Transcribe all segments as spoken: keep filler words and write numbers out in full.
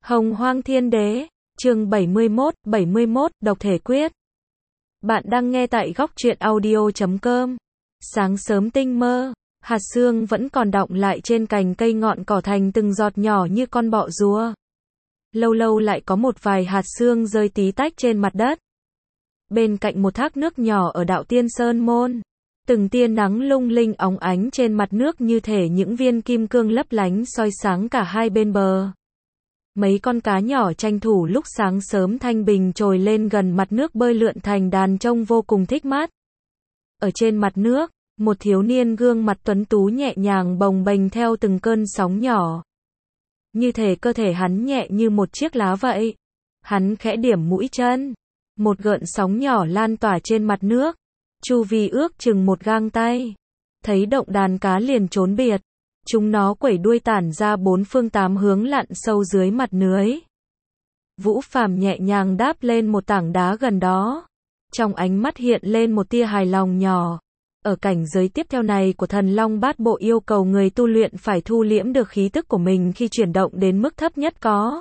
Hồng Hoang Thiên Đế, chương bảy mươi mốt, bảy mươi mốt, Độc Thể Quyết. Bạn đang nghe tại góc truyện audio chấm com. Sáng sớm tinh mơ, hạt sương vẫn còn đọng lại trên cành cây ngọn cỏ thành từng giọt nhỏ như con bọ rùa. Lâu lâu lại có một vài hạt sương rơi tí tách trên mặt đất. Bên cạnh một thác nước nhỏ ở Đạo Tiên Sơn Môn, từng tia nắng lung linh óng ánh trên mặt nước như thể những viên kim cương lấp lánh soi sáng cả hai bên bờ. Mấy con cá nhỏ tranh thủ lúc sáng sớm thanh bình trồi lên gần mặt nước bơi lượn thành đàn trông vô cùng thích mắt. Ở trên mặt nước, một thiếu niên gương mặt tuấn tú nhẹ nhàng bồng bềnh theo từng cơn sóng nhỏ. Như thể cơ thể hắn nhẹ như một chiếc lá vậy. Hắn khẽ điểm mũi chân. Một gợn sóng nhỏ lan tỏa trên mặt nước. Chu vi ước chừng một gang tay. Thấy động đàn cá liền trốn biệt. Chúng nó quẩy đuôi tản ra bốn phương tám hướng lặn sâu dưới mặt nước. Vũ Phàm nhẹ nhàng đáp lên một tảng đá gần đó. Trong ánh mắt hiện lên một tia hài lòng nhỏ. Ở cảnh giới tiếp theo này của Thần Long Bát Bộ yêu cầu người tu luyện phải thu liễm được khí tức của mình khi chuyển động đến mức thấp nhất có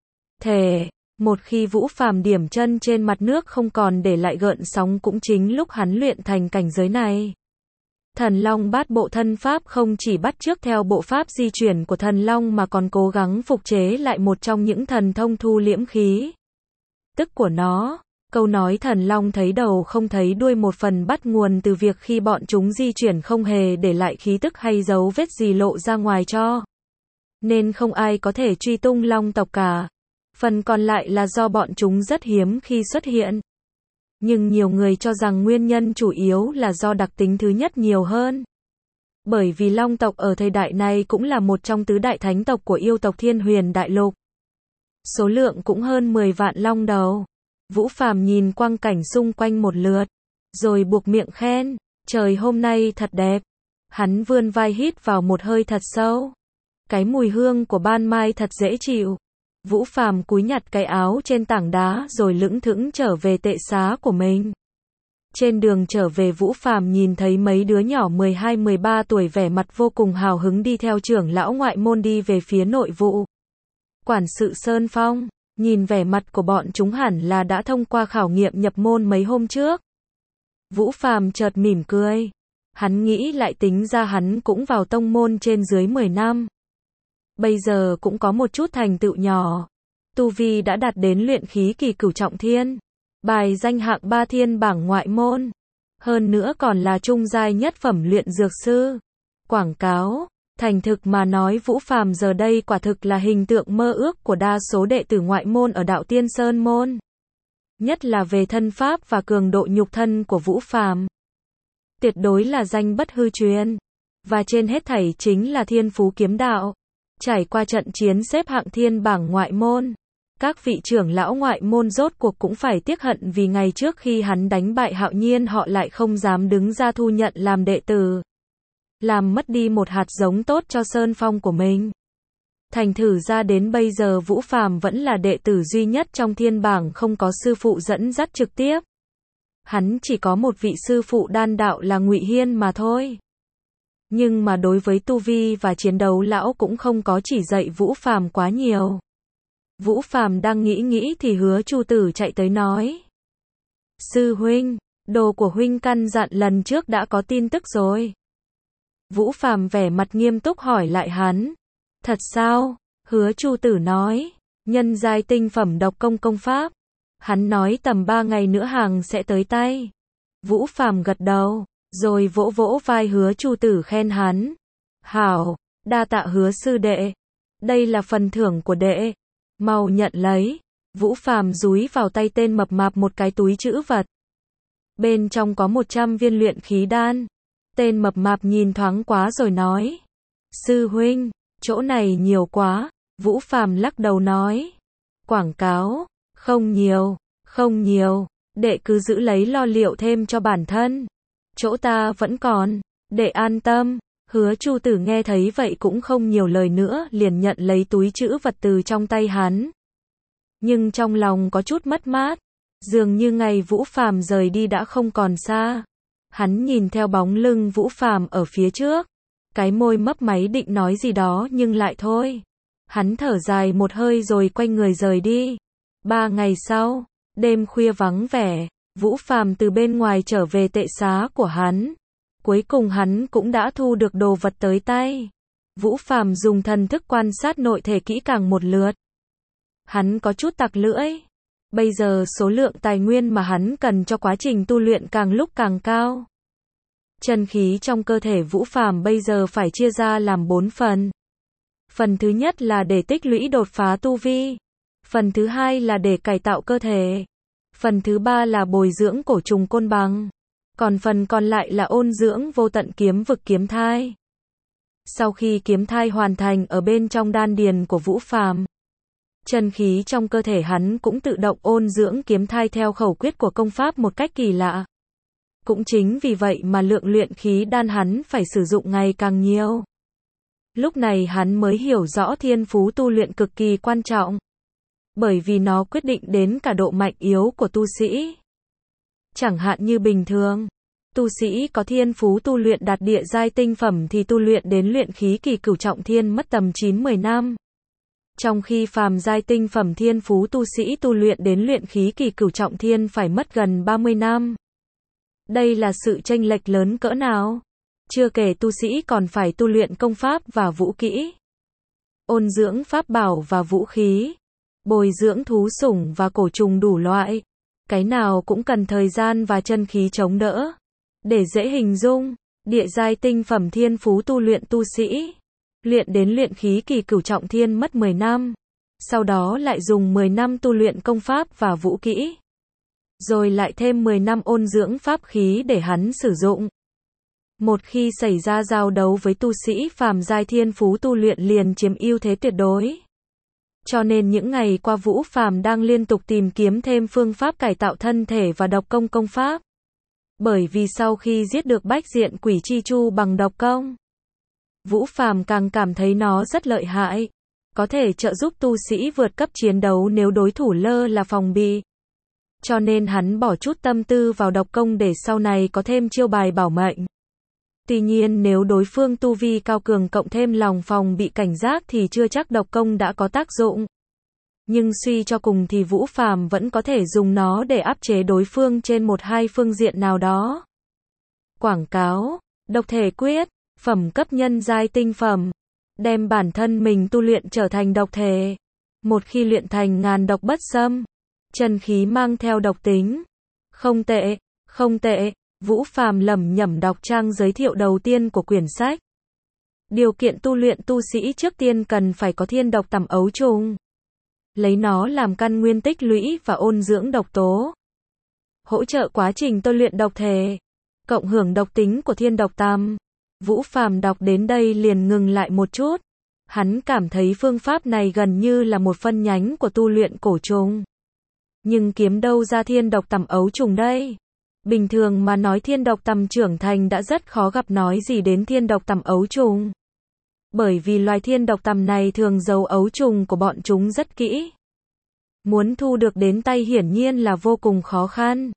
thể. Một khi Vũ Phàm điểm chân trên mặt nước không còn để lại gợn sóng cũng chính lúc hắn luyện thành cảnh giới này. Thần Long Bát Bộ thân pháp không chỉ bắt chước theo bộ pháp di chuyển của thần long mà còn cố gắng phục chế lại một trong những thần thông thu liễm khí tức của nó. Câu nói thần long thấy đầu không thấy đuôi một phần bắt nguồn từ việc khi bọn chúng di chuyển không hề để lại khí tức hay dấu vết gì lộ ra ngoài cho. Nên không ai có thể truy tung long tộc cả. Phần còn lại là do bọn chúng rất hiếm khi xuất hiện. Nhưng nhiều người cho rằng nguyên nhân chủ yếu là do đặc tính thứ nhất nhiều hơn. Bởi vì long tộc ở thời đại này cũng là một trong tứ đại thánh tộc của yêu tộc Thiên Huyền Đại Lục. Số lượng cũng hơn mười vạn long đầu. Vũ Phàm nhìn quang cảnh xung quanh một lượt, rồi buộc miệng khen, trời hôm nay thật đẹp. Hắn vươn vai hít vào một hơi thật sâu. Cái mùi hương của ban mai thật dễ chịu. Vũ Phàm cúi nhặt cái áo trên tảng đá rồi lững thững trở về tệ xá của mình. Trên đường trở về Vũ Phàm nhìn thấy mấy đứa nhỏ mười hai mười ba tuổi vẻ mặt vô cùng hào hứng đi theo trưởng lão ngoại môn đi về phía nội vụ. Quản sự Sơn Phong, nhìn vẻ mặt của bọn chúng hẳn là đã thông qua khảo nghiệm nhập môn mấy hôm trước. Vũ Phàm chợt mỉm cười. Hắn nghĩ lại tính ra hắn cũng vào tông môn trên dưới mười năm. Bây giờ cũng có một chút thành tựu nhỏ. Tu vi đã đạt đến luyện khí kỳ cửu trọng thiên. Bài danh hạng ba thiên bảng ngoại môn. Hơn nữa còn là trung giai nhất phẩm luyện dược sư. Quảng cáo. Thành thực mà nói Vũ Phàm giờ đây quả thực là hình tượng mơ ước của đa số đệ tử ngoại môn ở Đạo Tiên Sơn Môn. Nhất là về thân pháp và cường độ nhục thân của Vũ Phàm. Tuyệt đối là danh bất hư truyền. Và trên hết thảy chính là thiên phú kiếm đạo. Trải qua trận chiến xếp hạng thiên bảng ngoại môn, các vị trưởng lão ngoại môn rốt cuộc cũng phải tiếc hận vì ngày trước khi hắn đánh bại Hạo Nhiên họ lại không dám đứng ra thu nhận làm đệ tử. Làm mất đi một hạt giống tốt cho Sơn Phong của mình. Thành thử ra đến bây giờ Vũ Phàm vẫn là đệ tử duy nhất trong thiên bảng không có sư phụ dẫn dắt trực tiếp. Hắn chỉ có một vị sư phụ đan đạo là Ngụy Hiên mà thôi. Nhưng mà đối với tu vi và chiến đấu lão cũng không có chỉ dạy Vũ Phàm quá nhiều. Vũ Phàm đang nghĩ nghĩ thì Hứa Chu Tử chạy tới nói. Sư huynh, đồ của huynh căn dặn lần trước đã có tin tức rồi. Vũ Phàm vẻ mặt nghiêm túc hỏi lại hắn. Thật sao? Hứa Chu Tử nói. Nhân giai tinh phẩm độc công công pháp. Hắn nói tầm ba ngày nữa hàng sẽ tới tay. Vũ Phàm gật đầu. Rồi vỗ vỗ vai Hứa Chu Tử khen hắn. Hảo, đa tạ Hứa sư đệ. Đây là phần thưởng của đệ. Mau nhận lấy. Vũ Phàm dúi vào tay tên mập mạp một cái túi trữ vật. Bên trong có một trăm viên luyện khí đan. Tên mập mạp nhìn thoáng quá rồi nói. Sư huynh, chỗ này nhiều quá. Vũ Phàm lắc đầu nói. Quảng cáo, không nhiều, không nhiều. Đệ cứ giữ lấy lo liệu thêm cho bản thân. Chỗ ta vẫn còn, để an tâm. Hứa Chu Tử nghe thấy vậy cũng không nhiều lời nữa, liền nhận lấy túi trữ vật từ trong tay hắn. Nhưng trong lòng có chút mất mát, dường như ngày Vũ Phàm rời đi đã không còn xa. Hắn nhìn theo bóng lưng Vũ Phàm ở phía trước, cái môi mấp máy định nói gì đó nhưng lại thôi. Hắn thở dài một hơi rồi quay người rời đi. Ba ngày sau, đêm khuya vắng vẻ, Vũ Phàm từ bên ngoài trở về tệ xá của hắn. Cuối cùng hắn cũng đã thu được đồ vật tới tay. Vũ Phàm dùng thần thức quan sát nội thể kỹ càng một lượt. Hắn có chút tặc lưỡi. Bây giờ số lượng tài nguyên mà hắn cần cho quá trình tu luyện càng lúc càng cao. Chân khí trong cơ thể Vũ Phàm bây giờ phải chia ra làm bốn phần. Phần thứ nhất là để tích lũy đột phá tu vi. Phần thứ hai là để cải tạo cơ thể. Phần thứ ba là bồi dưỡng cổ trùng côn bằng. Còn phần còn lại là ôn dưỡng vô tận kiếm vực kiếm thai. Sau khi kiếm thai hoàn thành ở bên trong đan điền của Vũ Phàm, chân khí trong cơ thể hắn cũng tự động ôn dưỡng kiếm thai theo khẩu quyết của công pháp một cách kỳ lạ. Cũng chính vì vậy mà lượng luyện khí đan hắn phải sử dụng ngày càng nhiều. Lúc này hắn mới hiểu rõ thiên phú tu luyện cực kỳ quan trọng. Bởi vì nó quyết định đến cả độ mạnh yếu của tu sĩ. Chẳng hạn như bình thường, tu sĩ có thiên phú tu luyện đạt địa giai tinh phẩm thì tu luyện đến luyện khí kỳ cửu trọng thiên mất tầm chín mười năm. Trong khi phàm giai tinh phẩm thiên phú tu sĩ tu luyện đến luyện khí kỳ cửu trọng thiên phải mất gần ba mươi năm. Đây là sự chênh lệch lớn cỡ nào? Chưa kể tu sĩ còn phải tu luyện công pháp và vũ kỹ, ôn dưỡng pháp bảo và vũ khí, bồi dưỡng thú sủng và cổ trùng đủ loại. Cái nào cũng cần thời gian và chân khí chống đỡ. Để dễ hình dung, địa giai tinh phẩm thiên phú tu luyện tu sĩ, luyện đến luyện khí kỳ cửu trọng thiên mất mười năm. Sau đó lại dùng mười năm tu luyện công pháp và vũ kỹ. Rồi lại thêm mười năm ôn dưỡng pháp khí để hắn sử dụng. Một khi xảy ra giao đấu với tu sĩ phàm giai thiên phú tu luyện liền chiếm ưu thế tuyệt đối. Cho nên những ngày qua Vũ Phàm đang liên tục tìm kiếm thêm phương pháp cải tạo thân thể và độc công công pháp. Bởi vì sau khi giết được Bách Diện Quỷ Chi Chu bằng độc công, Vũ Phàm càng cảm thấy nó rất lợi hại. Có thể trợ giúp tu sĩ vượt cấp chiến đấu nếu đối thủ lơ là phòng bị. Cho nên hắn bỏ chút tâm tư vào độc công để sau này có thêm chiêu bài bảo mệnh. Tuy nhiên nếu đối phương tu vi cao cường cộng thêm lòng phòng bị cảnh giác thì chưa chắc độc công đã có tác dụng. Nhưng suy cho cùng thì Vũ Phàm vẫn có thể dùng nó để áp chế đối phương trên một hai phương diện nào đó. Quảng cáo, độc thể quyết, phẩm cấp nhân giai tinh phẩm, đem bản thân mình tu luyện trở thành độc thể. Một khi luyện thành ngàn độc bất xâm, chân khí mang theo độc tính. Không tệ, không tệ. Vũ Phàm lẩm nhẩm đọc trang giới thiệu đầu tiên của quyển sách. Điều kiện tu luyện tu sĩ trước tiên cần phải có thiên độc tằm ấu trùng. Lấy nó làm căn nguyên tích lũy và ôn dưỡng độc tố. Hỗ trợ quá trình tu luyện độc thể. Cộng hưởng độc tính của thiên độc tằm. Vũ Phàm đọc đến đây liền ngừng lại một chút. Hắn cảm thấy phương pháp này gần như là một phân nhánh của tu luyện cổ trùng. Nhưng kiếm đâu ra thiên độc tằm ấu trùng đây? Bình thường mà nói thiên độc tằm trưởng thành đã rất khó gặp nói gì đến thiên độc tằm ấu trùng. Bởi vì loài thiên độc tằm này thường giấu ấu trùng của bọn chúng rất kỹ. Muốn thu được đến tay hiển nhiên là vô cùng khó khăn.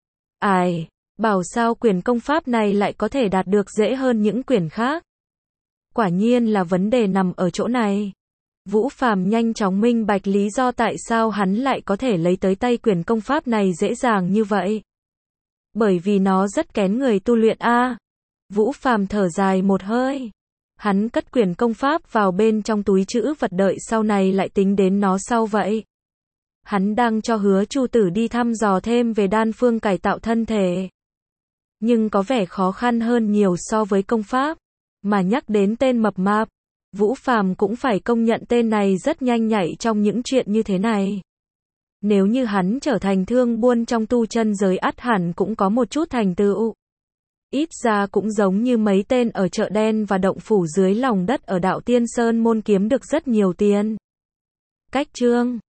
Ai, bảo sao quyển công pháp này lại có thể đạt được dễ hơn những quyển khác? Quả nhiên là vấn đề nằm ở chỗ này. Vũ Phàm nhanh chóng minh bạch lý do tại sao hắn lại có thể lấy tới tay quyển công pháp này dễ dàng như vậy. Bởi vì nó rất kén người tu luyện a. À. Vũ Phàm thở dài một hơi. Hắn cất quyển công pháp vào bên trong túi trữ vật đợi sau này lại tính đến nó sau vậy. Hắn đang cho Hứa Chu Tử đi thăm dò thêm về đan phương cải tạo thân thể. Nhưng có vẻ khó khăn hơn nhiều so với công pháp. Mà nhắc đến tên mập mạp, Vũ Phàm cũng phải công nhận tên này rất nhanh nhạy trong những chuyện như thế này. Nếu như hắn trở thành thương buôn trong tu chân giới ắt hẳn cũng có một chút thành tựu. Ít ra cũng giống như mấy tên ở chợ đen và động phủ dưới lòng đất ở đạo Tiên Sơn môn kiếm được rất nhiều tiền. Cách chương